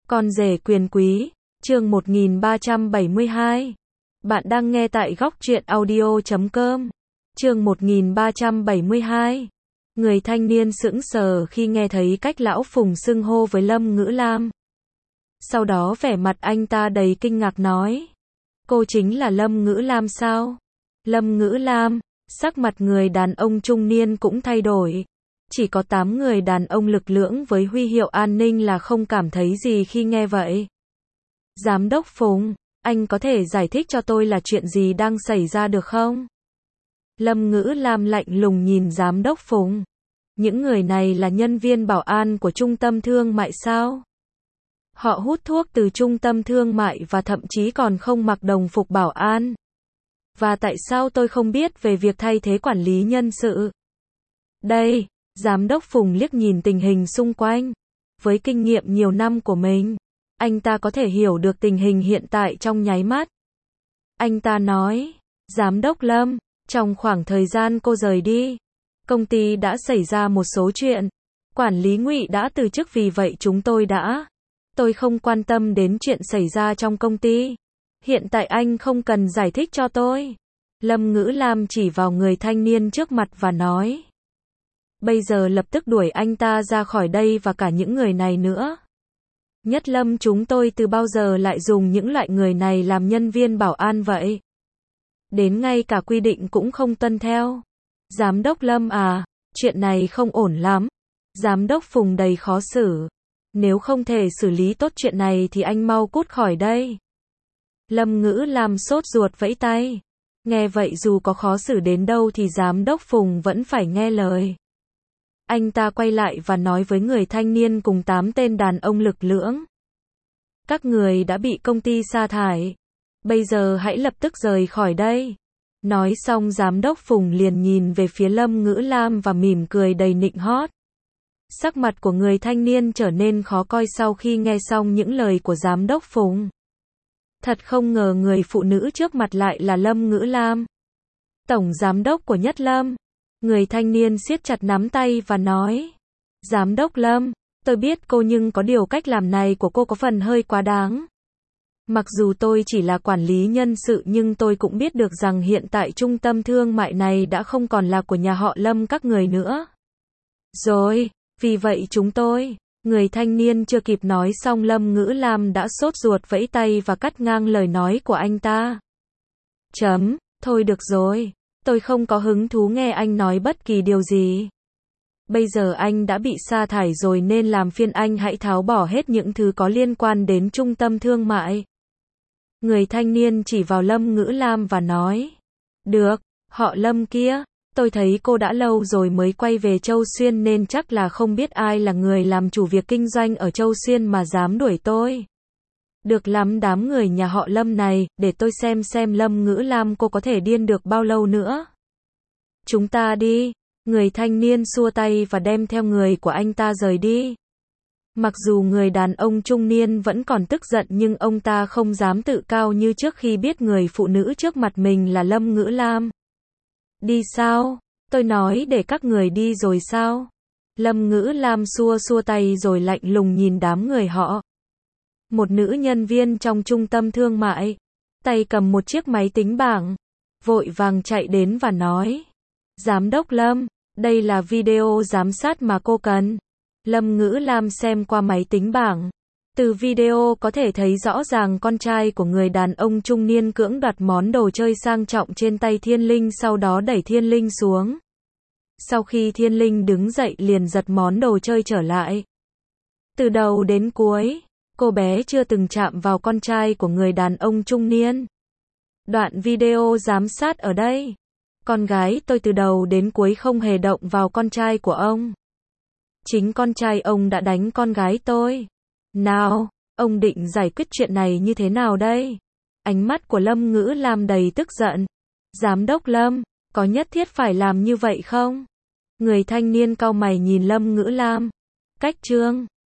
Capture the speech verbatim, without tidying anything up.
Con rể quyền quý, chương một nghìn ba trăm bảy mươi hai. Bạn đang nghe tại góc truyện audio chấm com. Chương một nghìn ba trăm bảy mươi hai. Người thanh niên sững sờ khi nghe thấy cách lão Phùng xưng hô với Lâm Ngữ Lam. Sau đó vẻ mặt anh ta đầy kinh ngạc nói: "Cô chính là Lâm Ngữ Lam sao?" Lâm Ngữ Lam, sắc mặt người đàn ông trung niên cũng thay đổi. Chỉ có tám người đàn ông lực lưỡng với huy hiệu an ninh là không cảm thấy gì khi nghe vậy. "Giám đốc Phùng, anh có thể giải thích cho tôi là chuyện gì đang xảy ra được không?" Lâm Ngữ Lam lạnh lùng nhìn giám đốc Phùng. "Những người này là nhân viên bảo an của trung tâm thương mại sao? Họ hút thuốc từ trung tâm thương mại và thậm chí còn không mặc đồng phục bảo an. Và tại sao tôi không biết về việc thay thế quản lý nhân sự?" Đây, giám đốc Phùng liếc nhìn tình hình xung quanh. Với kinh nghiệm nhiều năm của mình, anh ta có thể hiểu được tình hình hiện tại trong nháy mắt. Anh ta nói: "Giám đốc Lâm, trong khoảng thời gian cô rời đi, công ty đã xảy ra một số chuyện. Quản lý Ngụy đã từ chức, vì vậy chúng tôi đã... Tôi không quan tâm đến chuyện xảy ra trong công ty. Hiện tại anh không cần giải thích cho tôi." Lâm Ngữ Lam chỉ vào người thanh niên trước mặt và nói: "Bây giờ lập tức đuổi anh ta ra khỏi đây và cả những người này nữa. Nhất Lâm, chúng tôi từ bao giờ lại dùng những loại người này làm nhân viên bảo an vậy? Đến ngay cả quy định cũng không tuân theo." "Giám đốc Lâm à, chuyện này không ổn lắm." Giám đốc Phùng đầy khó xử. "Nếu không thể xử lý tốt chuyện này thì anh mau cút khỏi đây." Lâm Ngữ Lam sốt ruột vẫy tay. Nghe vậy dù có khó xử đến đâu thì giám đốc Phùng vẫn phải nghe lời. Anh ta quay lại và nói với người thanh niên cùng tám tên đàn ông lực lưỡng: "Các người đã bị công ty sa thải. Bây giờ hãy lập tức rời khỏi đây." Nói xong giám đốc Phùng liền nhìn về phía Lâm Ngữ Lam và mỉm cười đầy nịnh hót. Sắc mặt của người thanh niên trở nên khó coi sau khi nghe xong những lời của giám đốc Phùng. Thật không ngờ người phụ nữ trước mặt lại là Lâm Ngữ Lam, tổng giám đốc của Nhất Lâm. Người thanh niên siết chặt nắm tay và nói: "Giám đốc Lâm, tôi biết cô, nhưng có điều cách làm này của cô có phần hơi quá đáng. Mặc dù tôi chỉ là quản lý nhân sự nhưng tôi cũng biết được rằng hiện tại trung tâm thương mại này đã không còn là của nhà họ Lâm các người nữa. Rồi, vì vậy chúng tôi..." Người thanh niên chưa kịp nói xong Lâm Ngữ Lam đã sốt ruột vẫy tay và cắt ngang lời nói của anh ta. Chấm, thôi được rồi. Tôi không có hứng thú nghe anh nói bất kỳ điều gì. Bây giờ anh đã bị sa thải rồi nên làm phiền anh hãy tháo bỏ hết những thứ có liên quan đến trung tâm thương mại. Người thanh niên chỉ vào Lâm Ngữ Lam và nói: "Được, họ Lâm kia, tôi thấy cô đã lâu rồi mới quay về Châu Xuyên nên chắc là không biết ai là người làm chủ việc kinh doanh ở Châu Xuyên mà dám đuổi tôi. Được lắm đám người nhà họ Lâm này, để tôi xem xem Lâm Ngữ Lam cô có thể điên được bao lâu nữa. Chúng ta đi." Người thanh niên xua tay và đem theo người của anh ta rời đi. Mặc dù người đàn ông trung niên vẫn còn tức giận nhưng ông ta không dám tự cao như trước khi biết người phụ nữ trước mặt mình là Lâm Ngữ Lam. "Đi sao? Tôi nói để các người đi rồi sao?" Lâm Ngữ Lam xua xua tay rồi lạnh lùng nhìn đám người họ. Một nữ nhân viên trong trung tâm thương mại, tay cầm một chiếc máy tính bảng, vội vàng chạy đến và nói: "Giám đốc Lâm, đây là video giám sát mà cô cần." Lâm Ngữ Lam xem qua máy tính bảng. Từ video có thể thấy rõ ràng con trai của người đàn ông trung niên cưỡng đoạt món đồ chơi sang trọng trên tay Thiên Linh, sau đó đẩy Thiên Linh xuống. Sau khi Thiên Linh đứng dậy liền giật món đồ chơi trở lại. Từ đầu đến cuối, cô bé chưa từng chạm vào con trai của người đàn ông trung niên. Đoạn video giám sát ở đây. Con gái tôi từ đầu đến cuối không hề động vào con trai của ông. Chính con trai ông đã đánh con gái tôi. Nào, ông định giải quyết chuyện này như thế nào đây?" Ánh mắt của Lâm Ngữ Lam đầy tức giận. "Giám đốc Lâm, có nhất thiết phải làm như vậy không?" Người thanh niên cau mày nhìn Lâm Ngữ Lam. Cách chương